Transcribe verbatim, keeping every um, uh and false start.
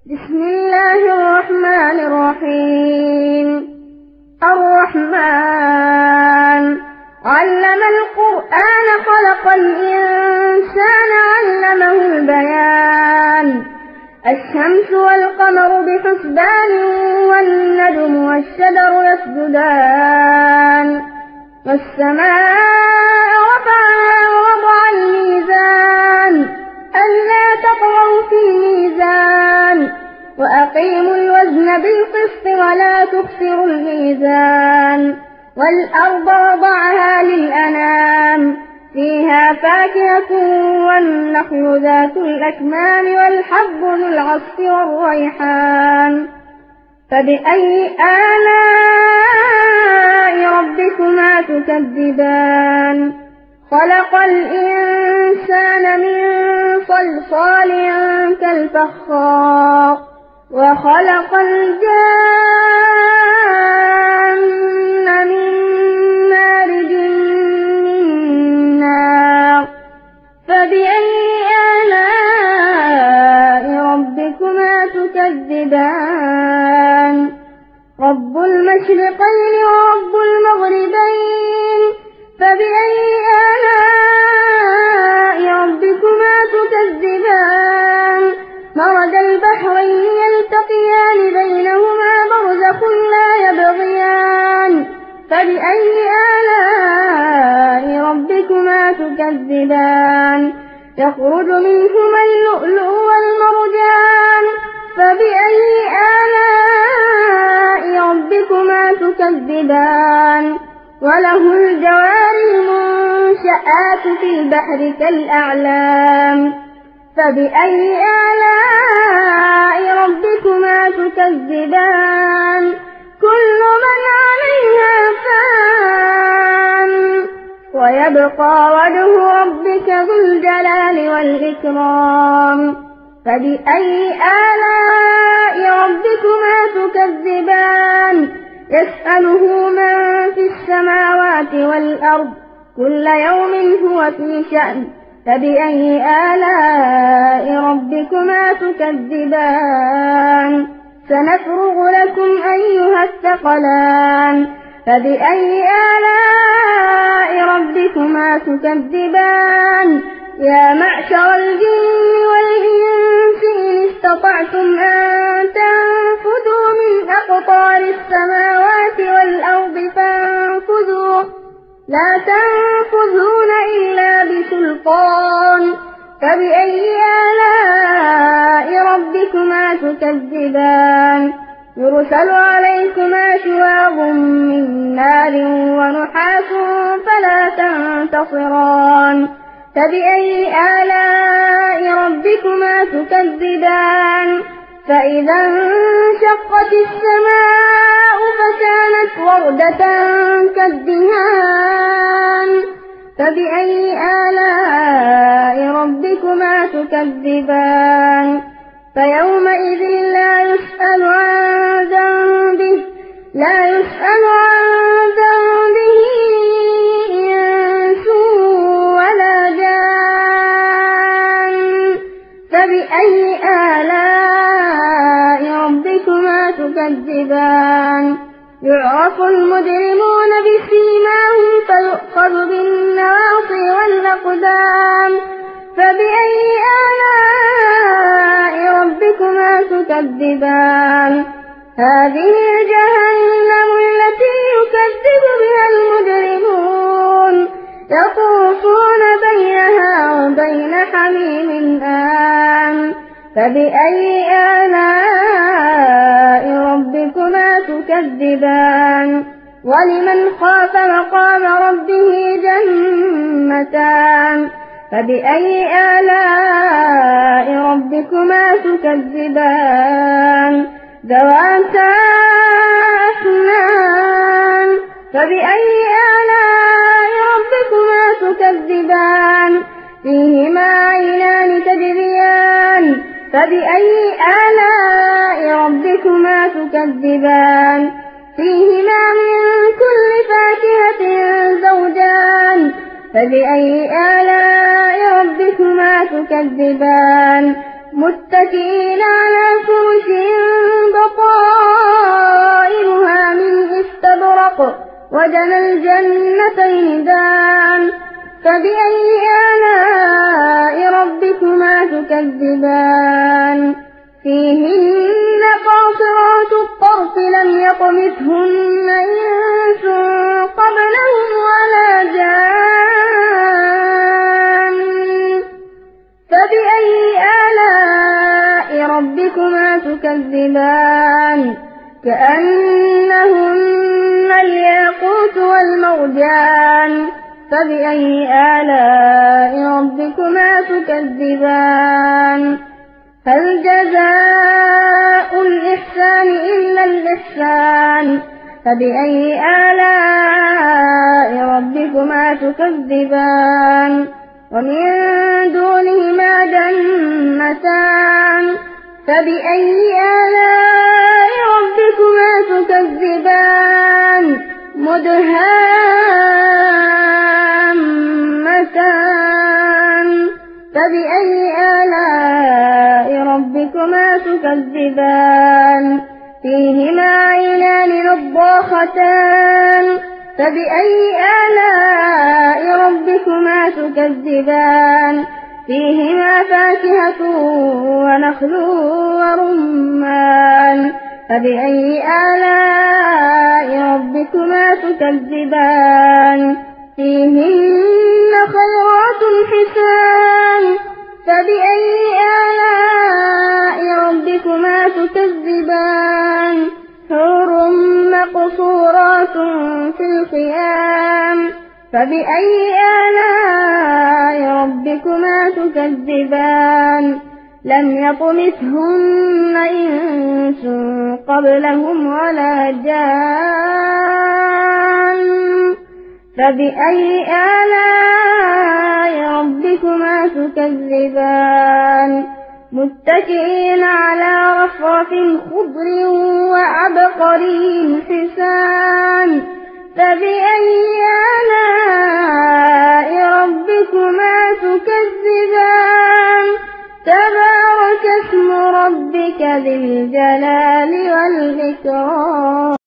بسم الله الرحمن الرحيم. الرحمن علم القرآن خلق الإنسان علمه البيان. الشمس والقمر بحسبان والنجم والشجر يسجدان. والسماء رفعها ووضع الميزان ألا تطغوا في الميزان وأقيموا الوزن بالقسط ولا تخسروا الميزان. والأرض وضعها للأنام فيها فاكهة والنخل ذات الأكمام والحب ذو العصف والريحان. فبأي آلاء ربكما تكذبان؟ خلق الإنسان من صلصال كالفخار وخلق الجان من مارج من نار. فبأي آلاء ربكما تكذبان؟ رب المشرقين ورب المغربين. فبأي آلاء ربكما تكذبان؟ مرج البحرين يلتقيان بينهما برزخ لا يبغيان. فبأي آلاء ربكما تكذبان؟ يخرج منهما اللؤلؤ والمرجان. فبأي آلاء ربكما تكذبان؟ وله الجوار المنشآت في البحر كالأعلام. فبأي آلاء ربكما تكذبان؟ كل من عليها فان ويبقى وجه ربك ذو الجلال والإكرام. فبأي آلاء ربكما تكذبان؟ يسأله من في السماوات والأرض كل يوم هو في شأن. فبأي آلاء ربكما تكذبان؟ سنفرغ لكم أيها الثقلان. فبأي آلاء ربكما تكذبان؟ يا معشر الجن والإنس إن استطعتم أن تنفذوا من أقطار السماوات والأرض فانفذوا لا تنفذون إلا بسلطان. فبأي آلاء ربكما تكذبان؟ يرسل عليكما شواظ من نار ونحاس فلا تنتصران. فبأي آلاء ربكما تكذبان؟ فإذا انشقت السماء فكانت وردة كالدهان. فبأي آلاء ربكما تكذبان؟ فيومئذ لا يسأل عن ذنبه لا يسأل عن ذنبه إنس ولا جان. فبأي آلاء ربكما تكذبان؟ يعرف المجرمون بسيماهم فيؤخذ بالنواصي والأقدام. فبأي آلاء ربكما تكذبان؟ هذه جهنم التي يكذب بها المجرمون يطوفون بينها وبين حميم آن. فبأي آلاء ربكما تكذبان؟ ولمن خاف مقام ربه جنتان. فبأي آلاء ربكما تكذبان؟ ذواتا أفنان. فبأي آلاء ربكما تكذبان؟ فيهما عينان تجريان. فبأي آلاء ربكما تكذبان؟ فيهما من كل فاكهة زوجان. فبأي آلاء ربكما تكذبان؟ متكئين على فرش وجنى الجنتين دان فبأي آلاء ربكما تكذبان فيهن قاصرات الطرف لم يطمثهن إنس قبلهم ولا جان فبأي آلاء ربكما تكذبان كأنهن الياقوت والمرجان فبأي آلاء ربكما تكذبان هل جزاء الإحسان إلا الإحسان فبأي آلاء ربكما تكذبان ومن دونهما جنتان فبأي آلاء ربكما تكذبان مدهامتان فبأي آلاء ربكما تكذبان فيهما عينان نضاختان فبأي آلاء ربكما تكذبان فيهما فاكهة ونخل ورمان فبأي آلاء ربكما تكذبان فيهن خيرات حسان فبأي آلاء ربكما تكذبان حور مقصورات في الخيام فبأي آلاء ربكما تكذبان لم يطمثهن إنس قبلهم ولا جان فبأي آلاء ربكما تكذبان متكئين على رفرف خضر وعبقري حسان فبأي آلاء ربكما تكذبان تبارك اسم ربك ذي الجلال والإكرام.